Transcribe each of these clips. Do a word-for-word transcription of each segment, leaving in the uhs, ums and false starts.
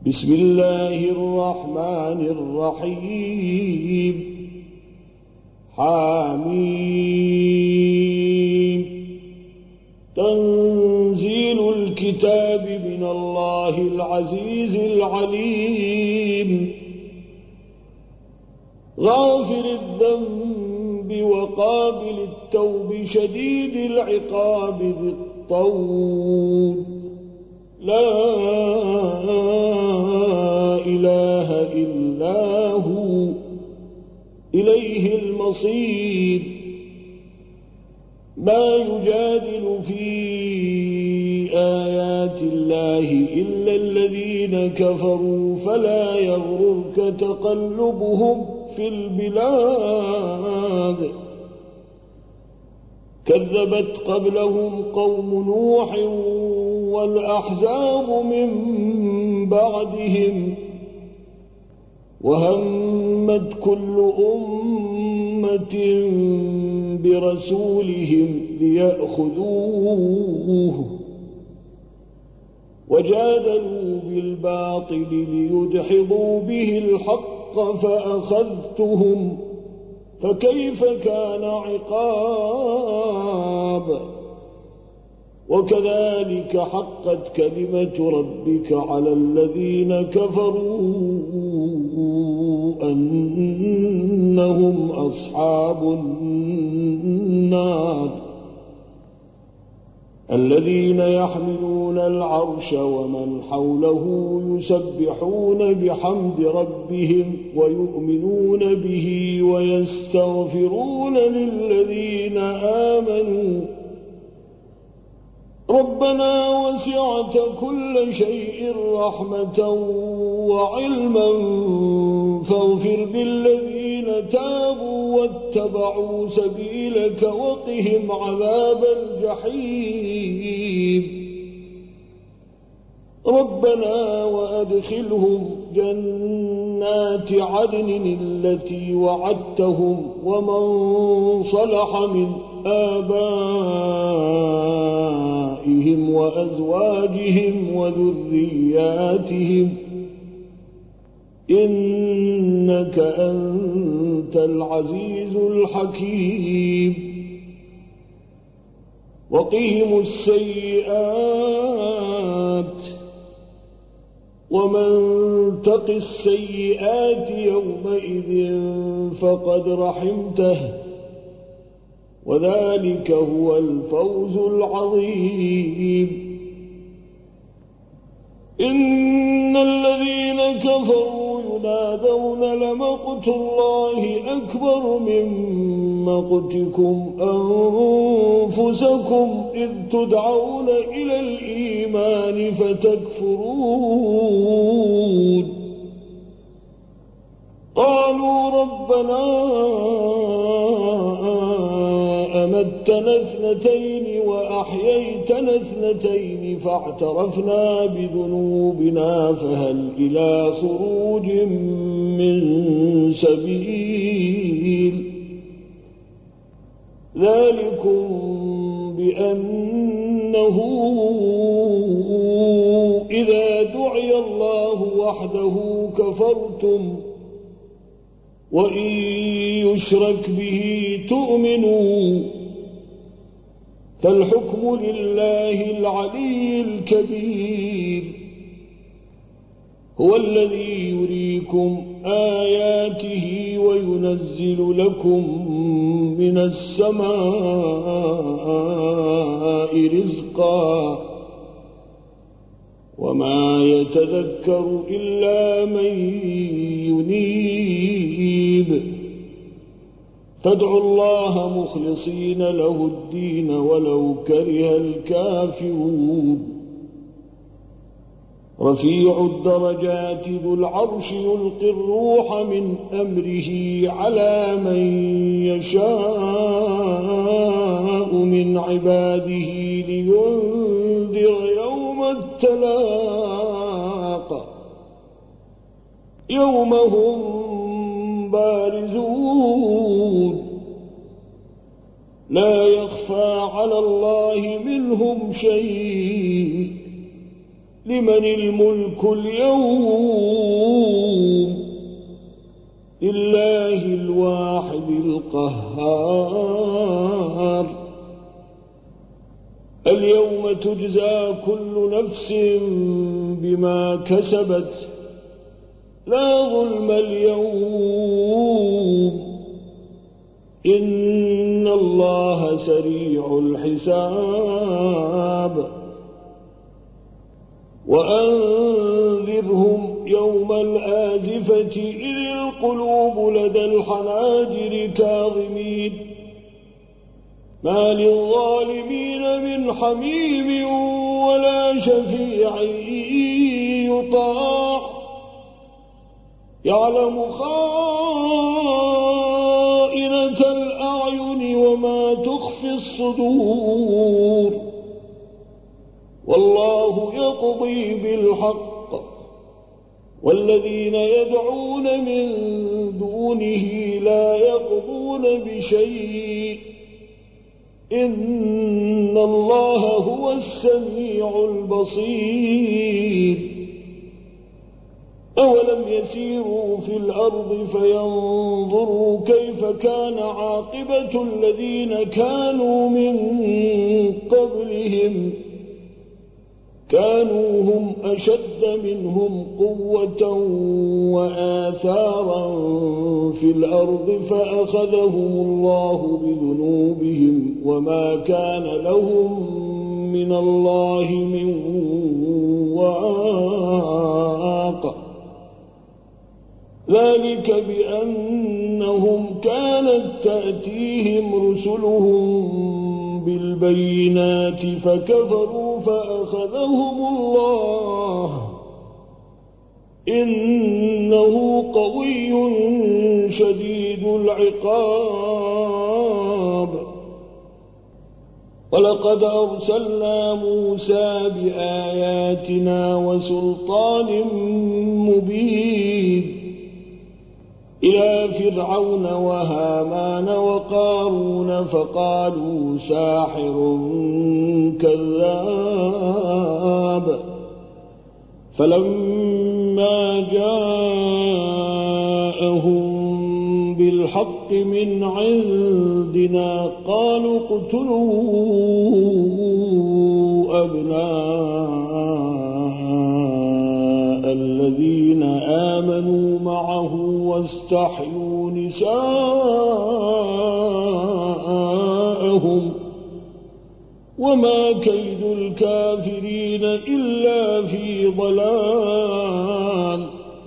بسم الله الرحمن الرحيم حميم تنزيل الكتاب من الله العزيز العليم غافر الذنب وقابل التوب شديد العقاب ذي الطول لا إله إلا هو إليه المصير ما يجادل في آيات الله إلا الذين كفروا فلا يغررك تقلبهم في البلاد كذبت قبلهم قوم نوح والأحزاب من بعدهم وهمت كل أمة برسولهم ليأخذوه وجادلوا بالباطل ليدحضوا به الحق فأخذتهم فكيف كان عقاب وكذلك حقت كلمة ربك على الذين كفروا أنهم أصحاب النار الذين يحملون العرش ومن حوله يسبحون بحمد ربهم ويؤمنون به ويستغفرون للذين آمنوا ربنا وسعت كل شيء رحمة وعلما فاغفر للذين تابوا واتبعوا سبيلك وقهم عذاب الجحيم ربنا وأدخلهم جنات عدن التي وعدتهم ومن صلح من آبائهم وأزواجهم وذرياتهم إنك أنت العزيز الحكيم وقهم السيئات ومن تق السيئات يومئذ فقد رحمته وذلك هو الفوز العظيم إن الذين كفروا ينادون لمقت الله أكبر من مقتكم أنفسكم إذ تدعون إلى الإيمان فتكفرون قالوا ربنا أمتنا اثنتين وأحييتنا اثنتين فاعترفنا بذنوبنا فهل إلى خروج من سبيل ذلكم بأنه إذا دعي الله وحده كفرتم وإن يشرك به تؤمنوا فالحكم لله العلي الكبير هو الذي يريكم آياته وينزل لكم من السماء رزقا وما يتذكر إلا من ينيب فادعوا الله مخلصين له الدين ولو كره الكافرون رفيع الدرجات ذو العرش يلقي الروح من أمره على من يشاء من عباده لينذر يوم التلاق يوم هم بارزون لا يخفى على الله منهم شيء لمن الملك اليوم لله الواحد القهار اليوم تجزى كل نفس بما كسبت لا ظلم اليوم إن الله سريع الحساب وأنذرهم يوم الآزفة إذ القلوب لدى الحناجر كاظمين ما للظالمين من حميم ولا شفيع يطاع يعلم خائنة الأعين وما تخفي الصدور والله يقضي بالحق والذين يدعون من دونه لا يقضون بشيء إن الله هو السميع البصير أولم يسيروا في الأرض فينظروا كيف كان عاقبة الذين كانوا من قبلهم كانوا هم أشد منهم قوة وآثارا في الأرض فأخذهم الله بذنوبهم وما كان لهم من الله من واق ذلك بأنهم كانت تأتيهم رسلهم بالبينات فكفروا فأخذهم الله إنه قوي شديد العقاب ولقد أرسلنا موسى بآياتنا وسلطان مبين إلى فرعون وهامان وقارون فقالوا ساحر كذاب فلما جاءهم بالحق من عندنا قالوا اقتلوا أبناء الذين آمنوا معه واستحيوا نساءهم وما كيد الكافرين إلا في ضلال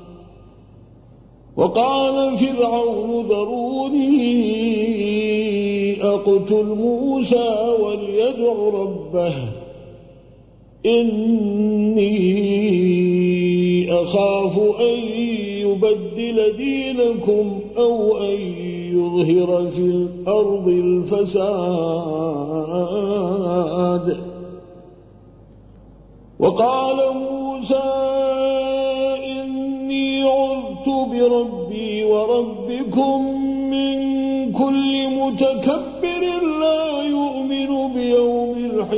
وقال فرعون ذروني أقتل موسى وليدع ربه إني أخاف أن يبدل دينكم أو أن يظهر في الأرض الفساد وقال موسى إني عذت بربي وربكم من كل متكبر لا يؤمن بيوم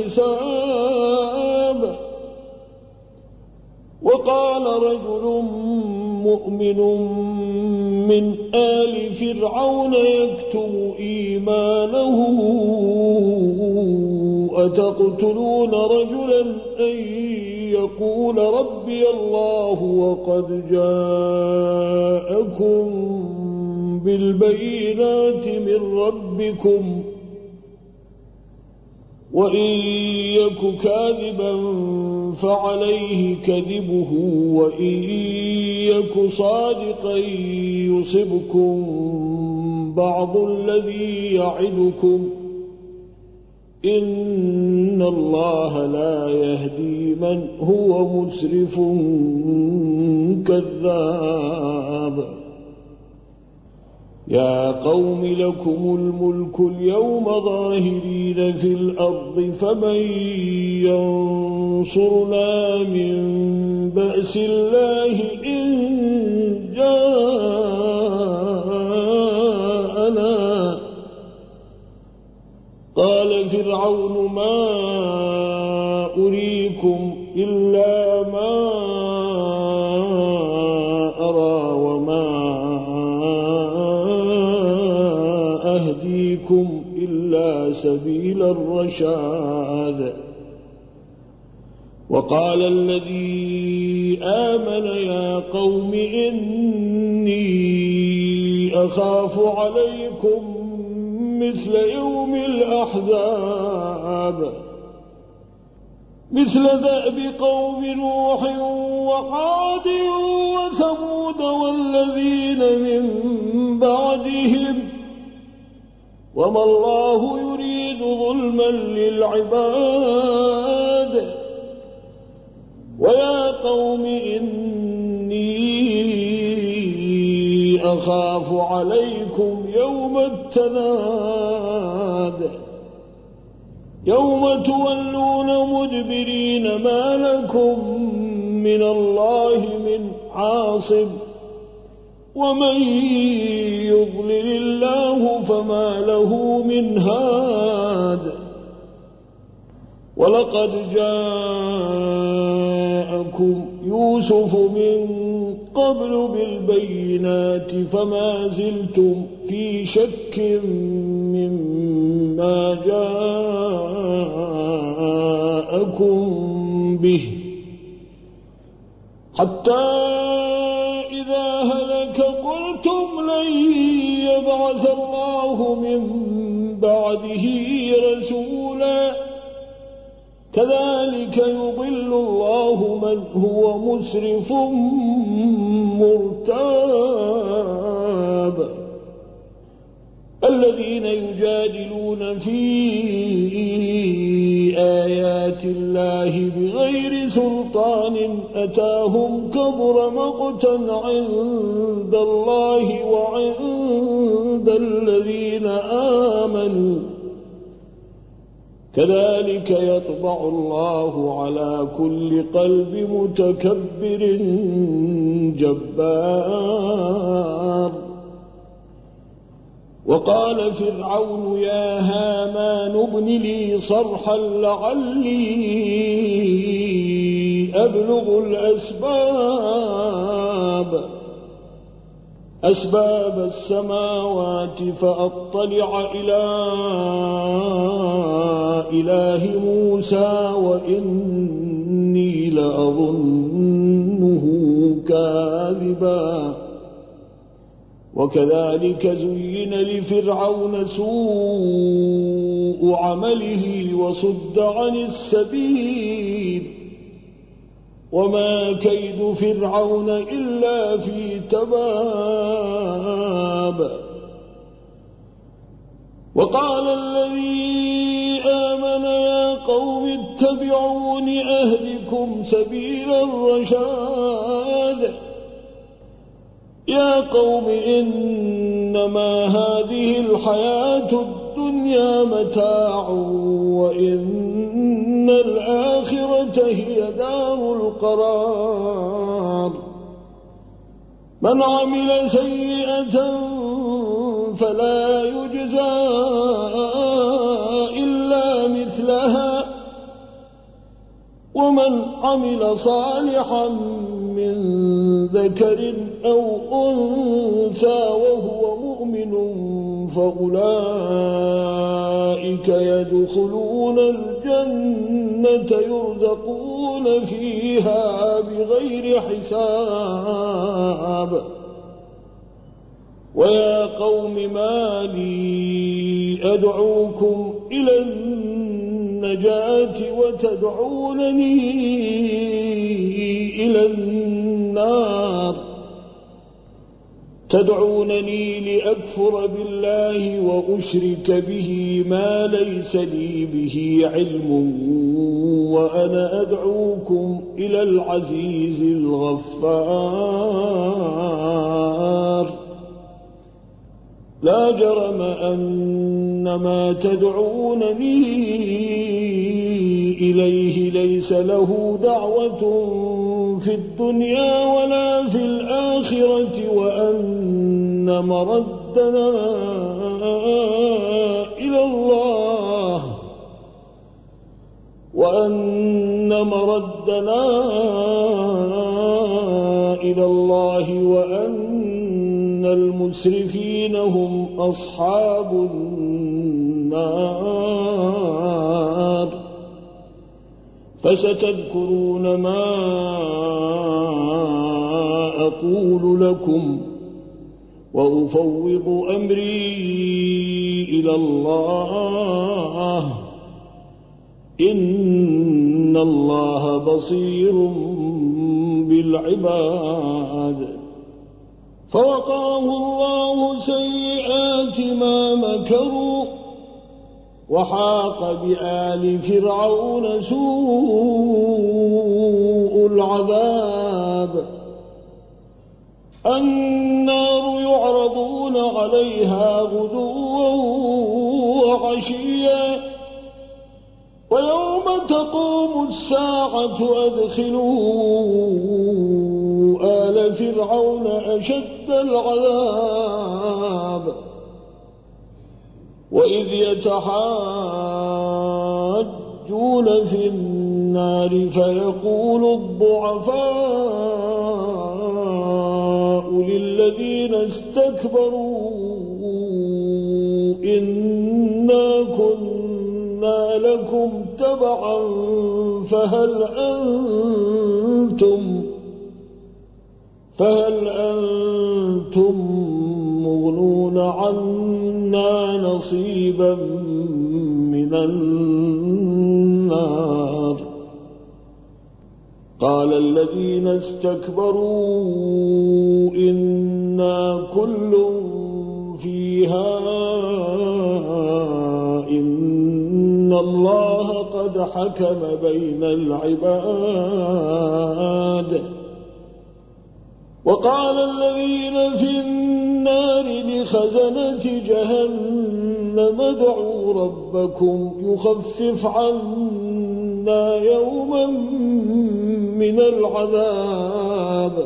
الحساب وقال رجل مؤمن من آل فرعون يكتم إيمانه أتقتلون رجلا أن يقول ربي الله وقد جاءكم بالبينات من ربكم وإن يك كاذبا فعليه كذبه وإن يك صادقا يصبكم بعض الذي يعدكم إن الله لا يهدي من هو مسرف كذاب يا قوم لكم الملك اليوم ظاهرين في الأرض فمن ينصرنا من بأس الله إن جاءنا قال فرعون ما أريكم إلا ما سبيل الرشاد. وقال الذي آمن يا قوم إني أخاف عليكم مثل يوم الأحزاب مثل دأب قوم نوح وعاد وثمود والذين من بعدهم وما الله يريد ظلما للعباد. ويا قوم إني أخاف عليكم يوم التناد يوم تولون مدبرين ما لكم من الله من عاصم ومن يضلل الله فما له من هاد. ولقد جاءكم يوسف من قبل بالبينات فما زلتم في شك مما جاءكم به حتى إذا هلك قلتم لن يبعث الله من بعده رسولا كذلك يضل الله من هو مسرف مرتاب. الذين يجادلون في آيات الله بغير سلطان أتاهم كبر مقتا عند الله وعند الذين آمنوا كذلك يطبع الله على كل قلب متكبر جبار. وقال فرعون يا هامان ابن لي صرحا لعلي أبلغ الأسباب أسباب السماوات فأطلع إلى إله موسى وإني لأظنه كاذبا. وكذلك زين لفرعون سوء عمله وصد عن السبيل وما كيد فرعون إلا في تباب. وقال الذي آمن يا قوم اتبعون أهدكم سبيل الرشاد. يا قوم إنما هذه الحياة الدنيا متاع وإن الآخرة هي دار القرار. من عمل سيئة فلا يجزى إلا مثلها ومن عمل صالحا من ذكر أو أنثى وهو مؤمن فأولئك يدخلون الجنة يرزقون فيها بغير حساب. ويا قوم ما لي أدعوكم إلى النجاة وتدعونني إلى النار تدعونني لأكفر بالله وأشرك به ما ليس لي به علم وأنا أدعوكم إلى العزيز الغفار. لا جرم أن ما تدعونني إليه ليس له دعوة في الدنيا ولا في الآخرة وأن مردنا إلى الله وأن مردنا إلى الله وأن المسرفين هم أصحاب النار النار فستذكرون ما أقول لكم وأفوض أمري إلى الله إن الله بصير بالعباد. فوقاه الله سيئات ما مكروا وحاق بآل فرعون سوء العذاب. النار يعرضون عليها غدوا وعشيا ويوم تقوم الساعة أدخلوا آل فرعون أشد العذاب. وإذ يتحاجون في النار فيقول الضعفاء للذين استكبروا إنا كنا لكم تبعا فهل أنتم فهل أنتم مغنون عنا نصيبا من النار. قال الذين استكبروا إنا كل فيها إن الله قد حكم بين العباد. وقال الذين في النار لخزنة جهنم ادعوا ربكم يخفف عنا يوما من العذاب.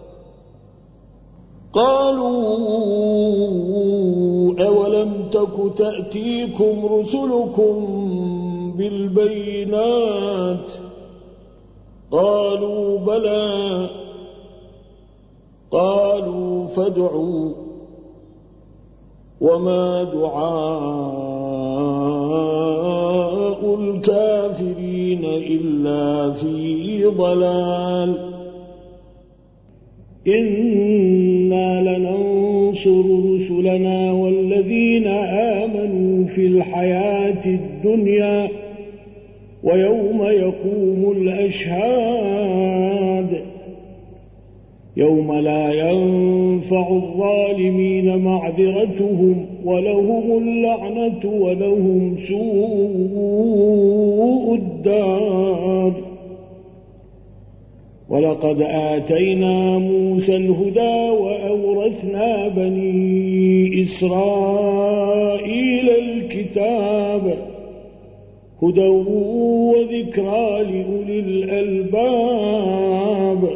قالوا أولم تك تأتيكم رسلكم بالبينات قالوا بلى قالوا فادعوا وما دعاء الكافرين إلا في ضلال. إنا لننصر رسلنا والذين آمنوا في الحياة الدنيا ويوم يقوم الأشهاد يوم لا ينفع الظالمين معذرتهم ولهم اللعنة ولهم سوء الدار. ولقد آتينا موسى الهدى وأورثنا بني إسرائيل الكتاب هدى وذكرى لأولي الألباب.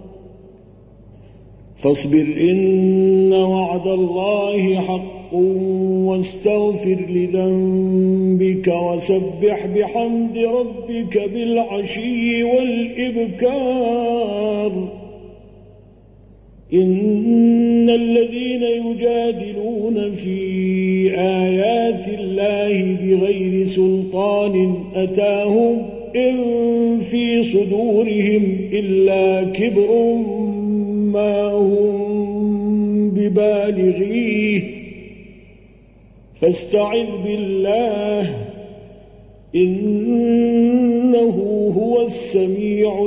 فاصبر إن وعد الله حق واستغفر لذنبك وسبح بحمد ربك بالعشي والإبكار. إن الذين يجادلون في آيات الله بغير سلطان أتاهم إن في صدورهم إلا كبر ما هم ببالغيه فاستعذ بالله إنه هو السميع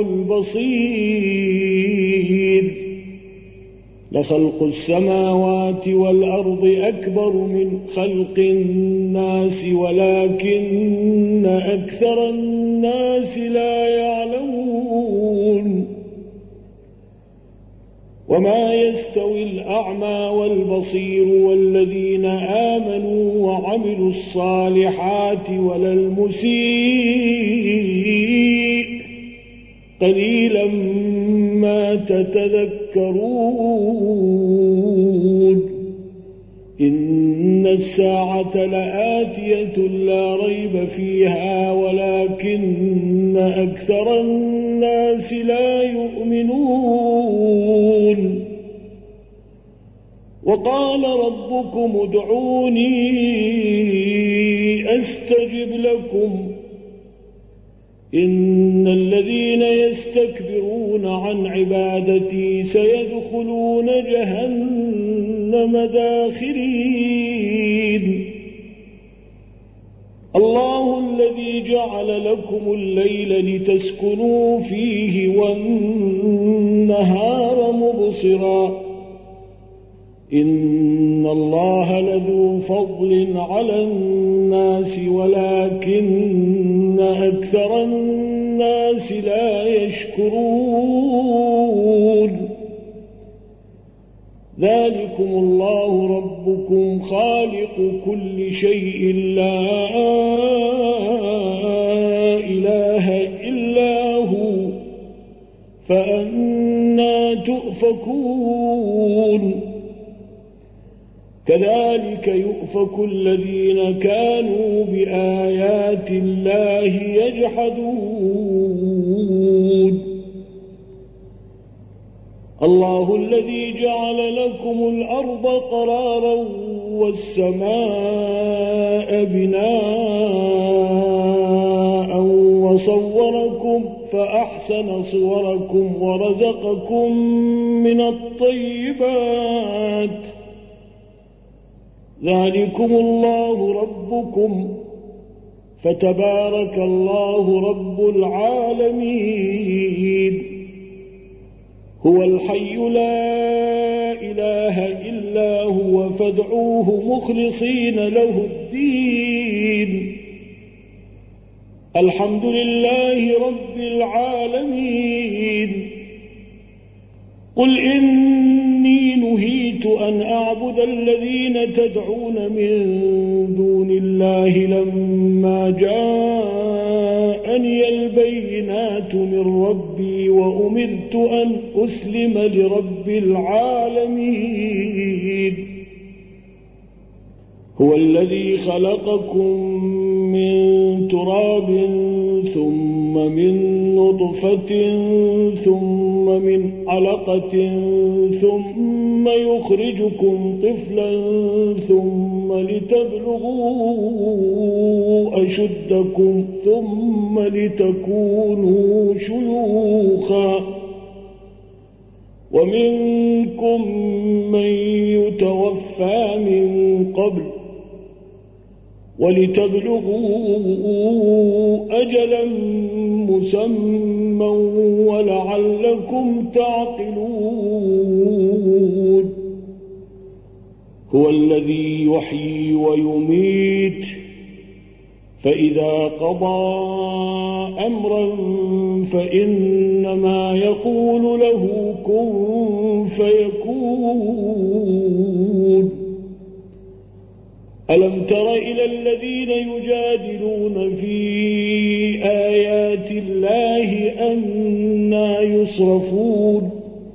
البصير. لخلق السماوات والأرض أكبر من خلق الناس ولكن أكثر الناس لا يعلمون. وما يستوي الأعمى والبصير والذين آمنوا وعملوا الصالحات ولا المسيء قليلا ما تتذكرون. إن الساعة لآتية لا ريب فيها ولكن أكثر الناس لا يؤمنون. وقال ربكم ادعوني أستجب لكم إن الذين يستكبرون عن عبادتي سيدخلون جهنم داخرين الله الذي جعل لكم الليل لتسكنوا فيه والنهار مبصرا إن الله لذو فضل على الناس ولكن أكثر الناس لا يشكرون ذلكم الله ربكم خالق كل شيء لا إله إلا هو فأنى تؤفكون كذلك يؤفك الذين كانوا بآيات الله يجحدون الله الذي جعل لكم الأرض قرارا والسماء بناء وصوركم فأحسن صوركم ورزقكم من الطيبات ذلكم الله ربكم فتبارك الله رب العالمين هو الحي لا إله إلا هو فادعوه مخلصين له الدين الحمد لله رب العالمين قل إني نهيت أن أعبد الذين تدعون من دون الله لما جاءني البينات من ربي وأمرت أن أسلم لرب العالمين هو الذي خلقكم من تراب ثم من نطفة ثم من علقة ثم يخرجكم طفلا ثم لتبلغوا أشدكم ثم لتكونوا شيوخا ومنكم من يتوفى من قبل ولتبلغوا أجلا مسمى ولعلكم تعقلون هو الذي يحيي ويميت فإذا قضى أمرا فإنما يقول له كن فيكون ألم تر إلى الذين يجادلون في آيات الله أنى يصرفون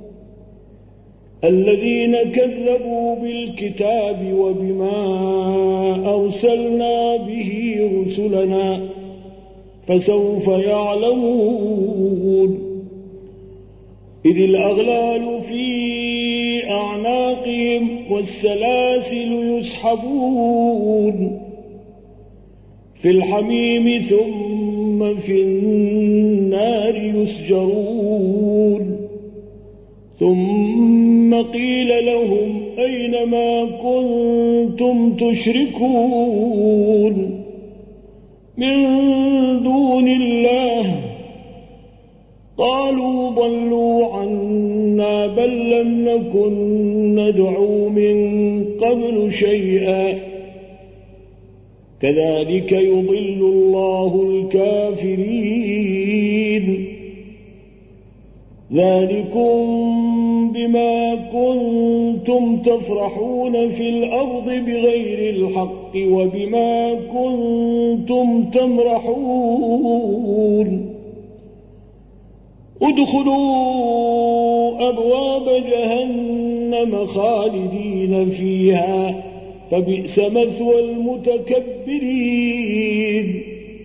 الذين كذبوا بالكتاب وبما أرسلنا به رسلنا فسوف يعلمون إذ الأغلال في أعناقهم والسلاسل يسحبون في الحميم ثم في النار يسجرون ثم قيل لهم أين ما كنتم تشركون من دون الله قالوا ضلوا عنا بل لم نكن ندعو من قبل شيئا كذلك يضل الله الكافرين ذلكم بما كنتم تفرحون في الأرض بغير الحق وبما كنتم تمرحون ادخلوا أبواب جهنم خالدين فيها فبئس مثوى المتكبرين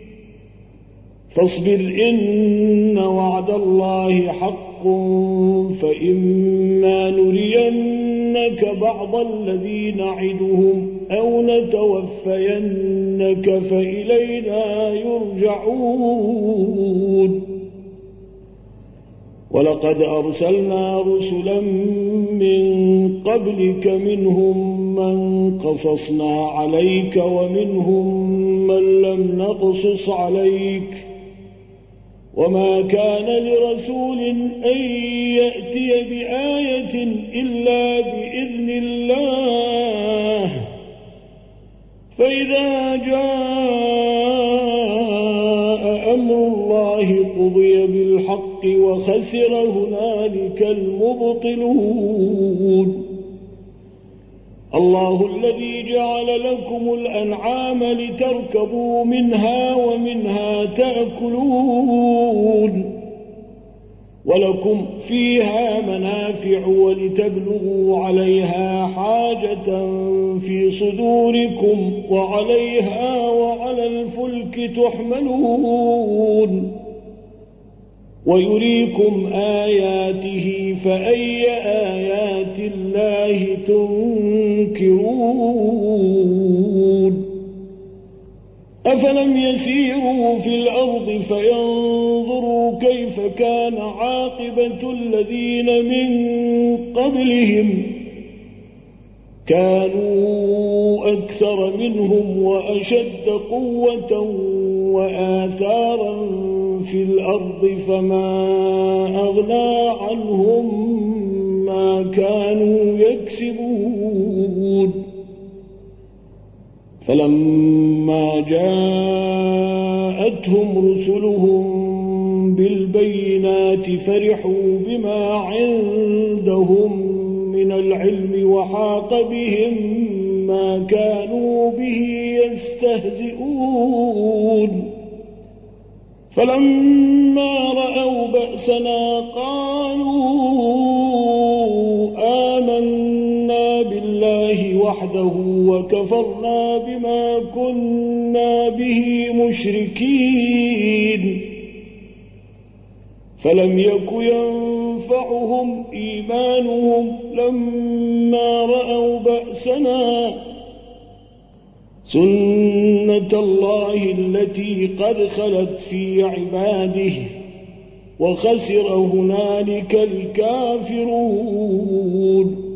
فاصبر إن وعد الله حق فإما نرينك نرينك بعض الذي نعدهم أو نتوفينك فإلينا يرجعون ولقد أرسلنا رسلا من قبلك منهم من قصصنا عليك ومنهم من لم نقصص عليك وما كان لرسول أن يأتي بآية إلا بإذن الله فإذا جاء أمر الله قضي بالحق وخسر هنالك المبطلون الله الذي جعل لكم الأنعام لتركبوا منها ومنها تأكلون ولكم فيها منافع ولتبلغوا عليها حاجة في صدوركم وعليها وعلى الفلك تحملون ويريكم آياته فأي آيات الله تنكرون أفلم يسيروا في الأرض فينظروا كيف كان عاقبة الذين من قبلهم كانوا أكثر منهم وأشد قوة وآثارا في الأرض فما أغنى عنهم ما كانوا يكسبون فلما جاءتهم رسلهم بالبينات فرحوا بما عندهم من العلم وحاق بهم ما كانوا به يستهزئون فلما رأوا بأسنا قالوا آمنا بالله وحده وكفرنا بما كنا به مشركين فلم يك ينفعهم إيمانهم لما رأوا بأسنا سنة الله التي قد خلت في عباده وخسر هنالك الكافرون